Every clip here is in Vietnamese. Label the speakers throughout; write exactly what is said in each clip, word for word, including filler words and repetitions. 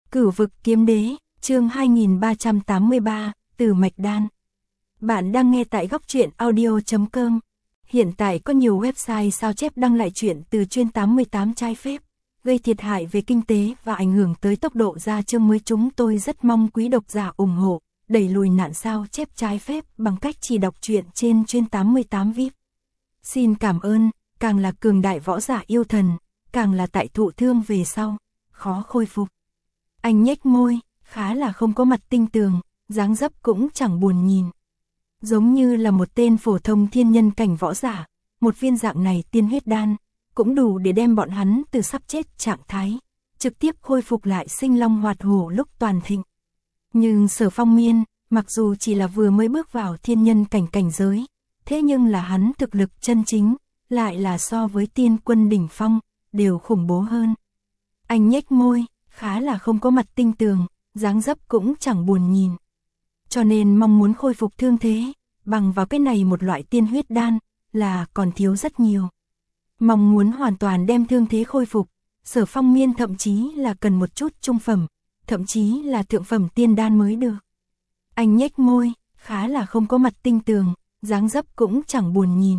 Speaker 1: Cửu vực kiếm đế, chương hai nghìn ba trăm tám mươi ba, Tử mạch đan. Bạn đang nghe tại góc truyện audio chấm com. Hiện tại có nhiều website sao chép đăng lại truyện từ chuyên tám mươi tám trái phép, gây thiệt hại về kinh tế và ảnh hưởng tới tốc độ ra chương mới. Chúng tôi rất mong quý độc giả ủng hộ, đẩy lùi nạn sao chép trái phép bằng cách chỉ đọc truyện trên chuyên tám mươi tám vi ai pi. Xin cảm ơn, càng là cường đại võ giả yêu thần, càng là tại thụ thương về sau, khó khôi phục. Anh nhếch môi, khá là không có mặt tinh tường, dáng dấp cũng chẳng buồn nhìn. Giống như là một tên phổ thông thiên nhân cảnh võ giả, một viên dạng này tiên huyết đan, cũng đủ để đem bọn hắn từ sắp chết trạng thái, trực tiếp khôi phục lại sinh long hoạt hổ lúc toàn thịnh. Nhưng Sở Phong Miên, mặc dù chỉ là vừa mới bước vào thiên nhân cảnh cảnh giới, thế nhưng là hắn thực lực chân chính, lại là so với tiên quân đỉnh phong, đều khủng bố hơn. Anh nhếch môi, khá là không có mặt tinh tường, dáng dấp cũng chẳng buồn nhìn. Cho nên mong muốn khôi phục thương thế, bằng vào cái này một loại tiên huyết đan, là còn thiếu rất nhiều. Mong muốn hoàn toàn đem thương thế khôi phục, Sở Phong Miên thậm chí là cần một chút trung phẩm, thậm chí là thượng phẩm tiên đan mới được. Anh nhếch môi, khá là không có mặt tinh tường, dáng dấp cũng chẳng buồn nhìn.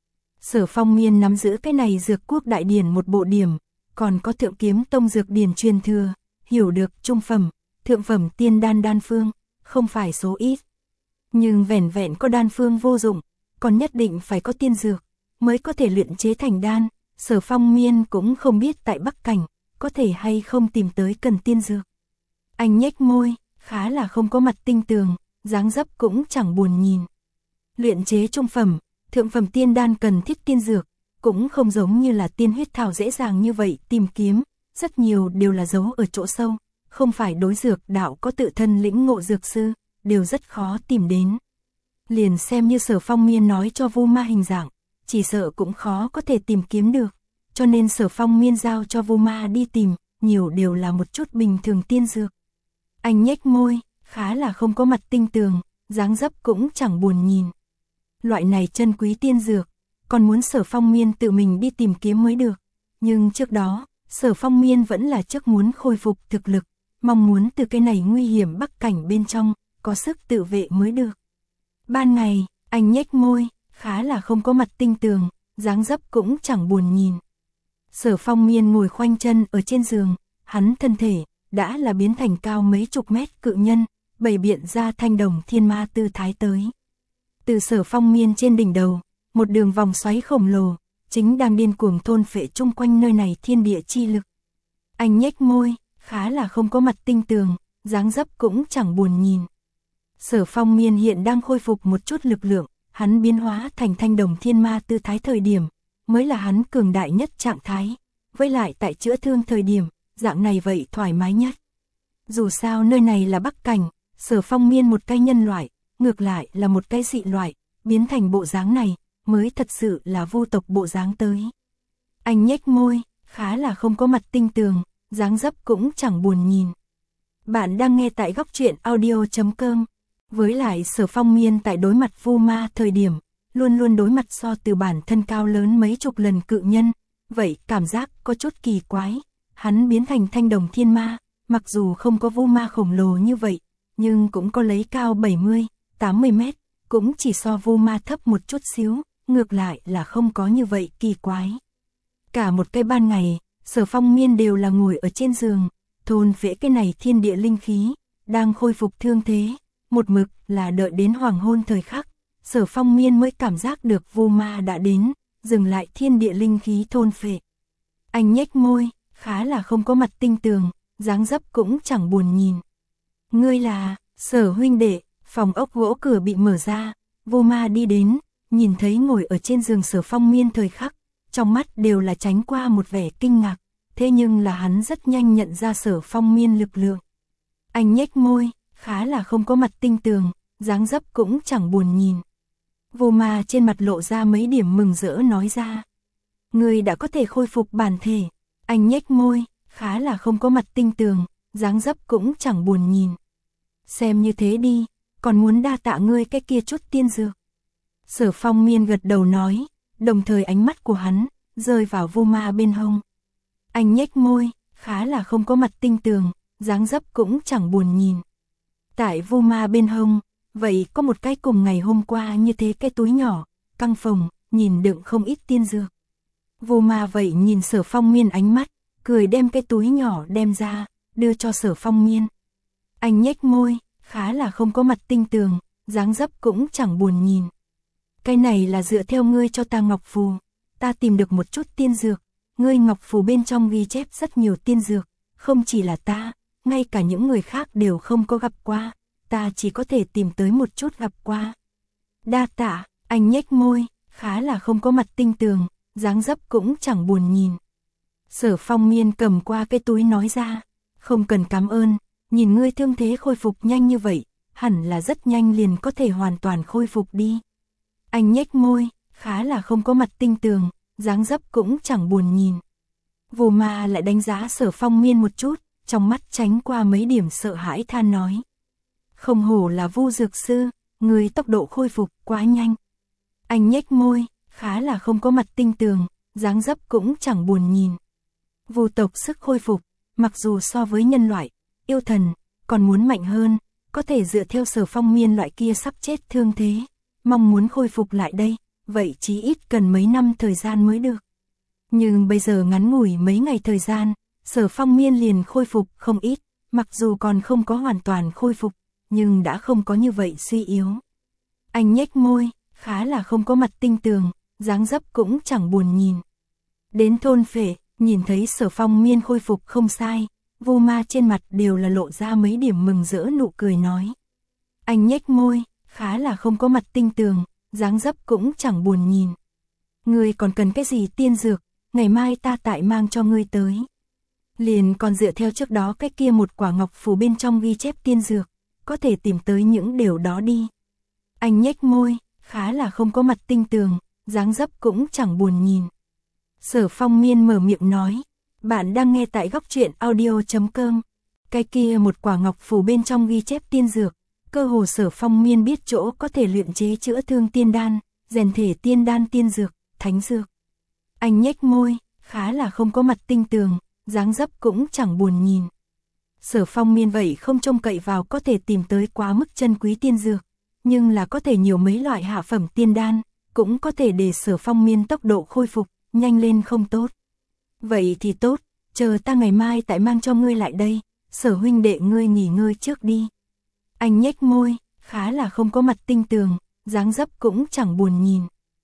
Speaker 1: Sở Phong Miên nắm giữ cái này dược quốc đại điển một bộ điểm, còn có thượng kiếm tông dược điển truyền thừa, hiểu được trung phẩm, thượng phẩm tiên đan đan phương, không phải số ít. Nhưng vẻn vẹn có đan phương vô dụng, còn nhất định phải có tiên dược, mới có thể luyện chế thành đan. Sở Phong Miên cũng không biết tại Bắc Cảnh, có thể hay không tìm tới cần tiên dược. Anh nhếch môi, khá là không có mặt tinh tường, dáng dấp cũng chẳng buồn nhìn. Luyện chế trung phẩm, thượng phẩm tiên đan cần thiết tiên dược, cũng không giống như là tiên huyết thảo dễ dàng như vậy tìm kiếm, rất nhiều đều là giấu ở chỗ sâu, không phải đối dược đạo có tự thân lĩnh ngộ dược sư, đều rất khó tìm đến. Liền xem như Sở Phong Miên nói cho Vu Ma hình dạng, chỉ sợ cũng khó có thể tìm kiếm được, cho nên Sở Phong Miên giao cho Vu Ma đi tìm, nhiều đều là một chút bình thường tiên dược. Anh nhếch môi, khá là không có mặt tinh tường, dáng dấp cũng chẳng buồn nhìn. Loại này chân quý tiên dược, còn muốn Sở Phong Miên tự mình đi tìm kiếm mới được. Nhưng trước đó, Sở Phong Miên vẫn là trước muốn khôi phục thực lực, mong muốn từ cái này nguy hiểm Bắc Cảnh bên trong, có sức tự vệ mới được. Ban ngày, anh nhếch môi, khá là không có mặt tinh tường, dáng dấp cũng chẳng buồn nhìn. Sở Phong Miên ngồi khoanh chân ở trên giường, hắn thân thể đã là biến thành cao mấy chục mét cự nhân, bày biện ra thanh đồng thiên ma tư thái tới. Từ Sở Phong Miên trên đỉnh đầu, một đường vòng xoáy khổng lồ, chính đang điên cuồng thôn phệ chung quanh nơi này thiên địa chi lực. Anh nhếch môi, khá là không có mặt tinh tường, dáng dấp cũng chẳng buồn nhìn. Sở Phong Miên hiện đang khôi phục một chút lực lượng, hắn biến hóa thành thanh đồng thiên ma tư thái thời điểm, mới là hắn cường đại nhất trạng thái, với lại tại chữa thương thời điểm, dạng này vậy thoải mái nhất. Dù sao nơi này là Bắc Cảnh, Sở Phong Miên một cái nhân loại, ngược lại là một cái dị loại, biến thành bộ dáng này, mới thật sự là vô tộc bộ dáng tới. Anh nhếch môi, khá là không có mặt tinh tường, dáng dấp cũng chẳng buồn nhìn. Bạn đang nghe tại góc truyện audio chấm com. Với lại Sở Phong Miên tại đối mặt Vu Ma thời điểm, luôn luôn đối mặt so từ bản thân cao lớn mấy chục lần cự nhân, vậy cảm giác có chút kỳ quái. Hắn biến thành thanh đồng thiên ma, mặc dù không có Vu Ma khổng lồ như vậy, nhưng cũng có lấy cao bảy mươi, tám mươi mét, cũng chỉ so Vu Ma thấp một chút xíu, ngược lại là không có như vậy kỳ quái. Cả một cái ban ngày, Sở Phong Miên đều là ngồi ở trên giường, thôn phệ cái này thiên địa linh khí, đang khôi phục thương thế, một mực là đợi đến hoàng hôn thời khắc, Sở Phong Miên mới cảm giác được Vu Ma đã đến, dừng lại thiên địa linh khí thôn phệ. Anh nhếch môi, khá là không có mặt tinh tường, dáng dấp cũng chẳng buồn nhìn. Ngươi là, Sở huynh đệ. Phòng ốc gỗ cửa bị mở ra, Vu Ma đi đến, nhìn thấy ngồi ở trên giường Sở Phong Miên thời khắc, trong mắt đều là tránh qua một vẻ kinh ngạc, thế nhưng là hắn rất nhanh nhận ra Sở Phong Miên lực lượng. Anh nhếch môi, khá là không có mặt tinh tường, dáng dấp cũng chẳng buồn nhìn. Vu Ma trên mặt lộ ra mấy điểm mừng rỡ nói ra. Ngươi đã có thể khôi phục bản thể. Anh nhếch môi, khá là không có mặt tinh tường, dáng dấp cũng chẳng buồn nhìn. Xem như thế đi, còn muốn đa tạ ngươi cái kia chút tiên dược. Sở Phong Miên gật đầu nói, đồng thời ánh mắt của hắn rơi vào Vu Ma bên hông. Anh nhếch môi, khá là không có mặt tinh tường, dáng dấp cũng chẳng buồn nhìn. Tại Vu Ma bên hông, vậy có một cái cùng ngày hôm qua như thế cái túi nhỏ, căng phồng, nhìn đựng không ít tiên dược. Vu Ma vậy nhìn Sở Phong Miên ánh mắt, cười đem cái túi nhỏ đem ra, đưa cho Sở Phong Miên. Anh nhếch môi, khá là không có mặt tinh tường, dáng dấp cũng chẳng buồn nhìn. Cái này là dựa theo ngươi cho ta ngọc phù, ta tìm được một chút tiên dược, ngươi ngọc phù bên trong ghi chép rất nhiều tiên dược, không chỉ là ta, ngay cả những người khác đều không có gặp qua, ta chỉ có thể tìm tới một chút gặp qua. Đa tạ, anh nhếch môi, khá là không có mặt tinh tường, dáng dấp cũng chẳng buồn nhìn. Sở Phong Miên cầm qua cái túi nói ra, không cần cảm ơn, nhìn ngươi thương thế khôi phục nhanh như vậy, hẳn là rất nhanh liền có thể hoàn toàn khôi phục đi. Anh nhếch môi, khá là không có mặt tinh tường, dáng dấp cũng chẳng buồn nhìn. Vu Ma lại đánh giá Sở Phong Miên một chút, trong mắt tránh qua mấy điểm sợ hãi than nói. Không hổ là Vu dược sư, người tốc độ khôi phục quá nhanh. Anh nhếch môi, khá là không có mặt tinh tường, dáng dấp cũng chẳng buồn nhìn. Vu tộc sức khôi phục, mặc dù so với nhân loại, yêu thần, còn muốn mạnh hơn, có thể dựa theo Sở Phong Miên loại kia sắp chết thương thế, mong muốn khôi phục lại đây, vậy chí ít cần mấy năm thời gian mới được. Nhưng bây giờ ngắn ngủi mấy ngày thời gian, Sở Phong Miên liền khôi phục không ít, mặc dù còn không có hoàn toàn khôi phục, nhưng đã không có như vậy suy yếu. Anh nhếch môi, khá là không có mặt tinh tường, dáng dấp cũng chẳng buồn nhìn. Đến thôn Phệ, nhìn thấy Sở Phong Miên khôi phục không sai, Vu Ma trên mặt đều là lộ ra mấy điểm mừng rỡ nụ cười nói. Anh nhếch môi, khá là không có mặt tinh tường, dáng dấp cũng chẳng buồn nhìn. Ngươi còn cần cái gì tiên dược, ngày mai ta tại mang cho ngươi tới. Liền còn dựa theo trước đó cái kia một quả ngọc phù bên trong ghi chép tiên dược, có thể tìm tới những điều đó đi. Anh nhếch môi, khá là không có mặt tinh tường, dáng dấp cũng chẳng buồn nhìn. Sở Phong Miên mở miệng nói, bạn đang nghe tại góc truyện audio chấm com. Cái kia một quả ngọc phù bên trong ghi chép tiên dược, cơ hồ Sở Phong Miên biết chỗ có thể luyện chế chữa thương tiên đan, rèn thể tiên đan tiên dược, thánh dược. Anh nhếch môi, khá là không có mặt tinh tường, dáng dấp cũng chẳng buồn nhìn. Sở Phong Miên vậy không trông cậy vào có thể tìm tới quá mức chân quý tiên dược, nhưng là có thể nhiều mấy loại hạ phẩm tiên đan, cũng có thể để Sở Phong Miên tốc độ khôi phục nhanh lên không tốt. Vậy thì tốt, chờ ta ngày mai tại mang cho ngươi lại đây, Sở huynh đệ ngươi nghỉ ngơi trước đi. Anh nhếch môi, khá là không có mặt tinh tường, dáng dấp cũng chẳng buồn nhìn.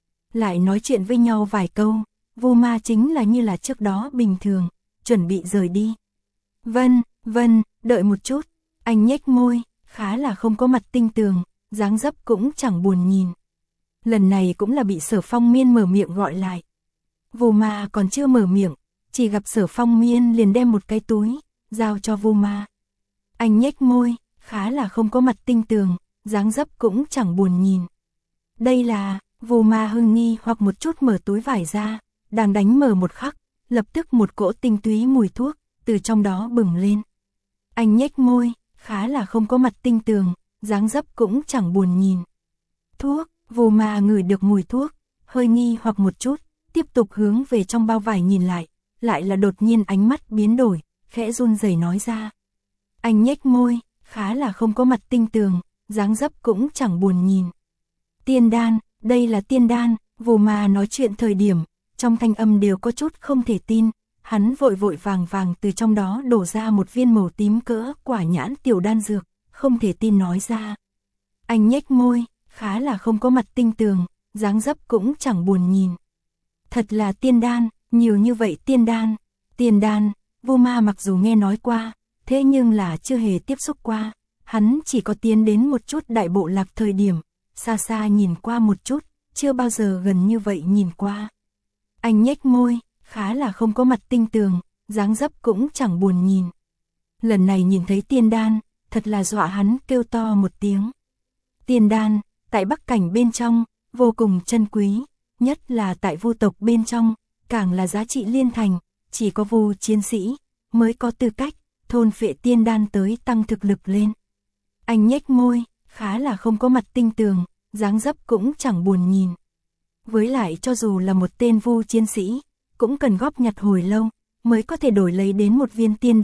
Speaker 1: Lại nói chuyện với nhau vài câu, Vu Ma chính là như là trước đó bình thường, chuẩn bị rời đi. Vân, vân, đợi một chút, anh nhếch môi, khá là không có mặt tinh tường, dáng dấp cũng chẳng buồn nhìn. Lần này cũng là bị Sở Phong Miên mở miệng gọi lại. Vu Ma còn chưa mở miệng, chỉ gặp Sở Phong Miên liền đem một cái túi, giao cho Vu Ma. Anh nhếch môi, khá là không có mặt tinh tường, dáng dấp cũng chẳng buồn nhìn. Đây là, Vu Ma hưng nghi hoặc một chút mở túi vải ra, đang đánh mở một khắc, lập tức một cỗ tinh túy mùi thuốc, từ trong đó bừng lên. Anh nhếch môi, khá là không có mặt tinh tường, dáng dấp cũng chẳng buồn nhìn. Thuốc, Vu Ma ngửi được mùi thuốc, hơi nghi hoặc một chút, tiếp tục hướng về trong bao vải nhìn lại, lại là đột nhiên ánh mắt biến đổi, khẽ run rẩy nói ra. Anh nhếch môi, khá là không có mặt tinh tường, dáng dấp cũng chẳng buồn nhìn. Tiên đan, đây là tiên đan, Vu Ma nói chuyện thời điểm, trong thanh âm đều có chút không thể tin, hắn vội vội vàng vàng từ trong đó đổ ra một viên màu tím cỡ quả nhãn tiểu đan dược, không thể tin nói ra. Anh nhếch môi, khá là không có mặt tinh tường, dáng dấp cũng chẳng buồn nhìn. Thật là tiên đan, nhiều như vậy tiên đan, tiên đan, Vu Ma mặc dù nghe nói qua, thế nhưng là chưa hề tiếp xúc qua, hắn chỉ có tiến đến một chút đại bộ lạc thời điểm, xa xa nhìn qua một chút, chưa bao giờ gần như vậy nhìn qua. Anh nhếch môi, khá là không có mặt tinh tường, dáng dấp cũng chẳng buồn nhìn. Lần này nhìn thấy tiên đan, thật là dọa hắn kêu to một tiếng. Tiên đan, tại Bắc Cảnh bên trong, vô cùng chân quý, nhất là tại Vu tộc bên trong, càng là giá trị liên thành, chỉ có Vu chiến sĩ mới có tư cách thôn phệ tiên đan tới tăng thực lực lên. Anh nhếch môi, khá là không có mặt tinh tường, dáng dấp cũng chẳng buồn nhìn. Với lại cho dù là một tên Vu chiến sĩ, cũng cần góp nhặt hồi lâu, mới có thể đổi lấy đến một viên tiên đan,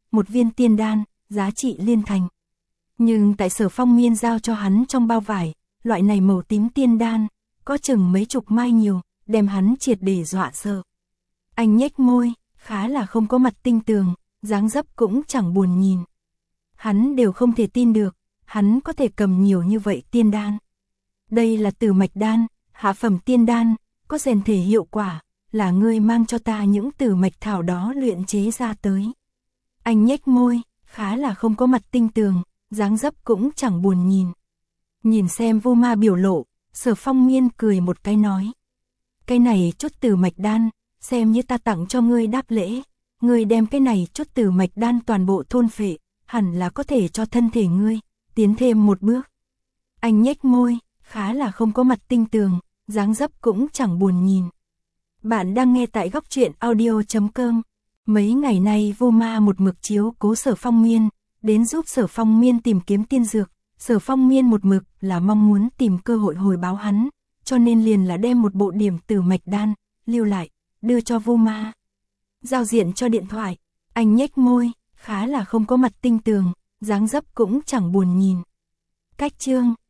Speaker 1: một viên tiên đan, giá trị liên thành. Nhưng tại Sở Phong Miên giao cho hắn trong bao vải, loại này màu tím tiên đan, có chừng mấy chục mai nhiều, đem hắn triệt để dọa sợ. Anh nhếch môi, khá là không có mặt tinh tường, dáng dấp cũng chẳng buồn nhìn. Hắn đều không thể tin được, hắn có thể cầm nhiều như vậy tiên đan. Đây là Tử Mạch Đan, hạ phẩm tiên đan, có rèn thể hiệu quả, là ngươi mang cho ta những tử mạch thảo đó luyện chế ra tới. Anh nhếch môi, khá là không có mặt tinh tường, dáng dấp cũng chẳng buồn nhìn. Nhìn xem Vô Ma biểu lộ, Sở Phong Miên cười một cái nói. Cái này chút Tử Mạch Đan, xem như ta tặng cho ngươi đáp lễ. Ngươi đem cái này chút Tử Mạch Đan toàn bộ thôn phệ, hẳn là có thể cho thân thể ngươi tiến thêm một bước. Anh nhếch môi, khá là không có mặt tinh tường, dáng dấp cũng chẳng buồn nhìn. Bạn đang nghe tại góc truyện audio chấm com. Mấy ngày nay Vô Ma một mực chiếu cố Sở Phong Miên, đến giúp Sở Phong Miên tìm kiếm tiên dược. Sở Phong Miên một mực là mong muốn tìm cơ hội hồi báo hắn, cho nên liền là đem một bộ điểm Tử Mạch Đan lưu lại, đưa cho Vô Ma. Giao diện cho điện thoại, anh nhếch môi, khá là không có mặt tinh tường, dáng dấp cũng chẳng buồn nhìn. Cách chương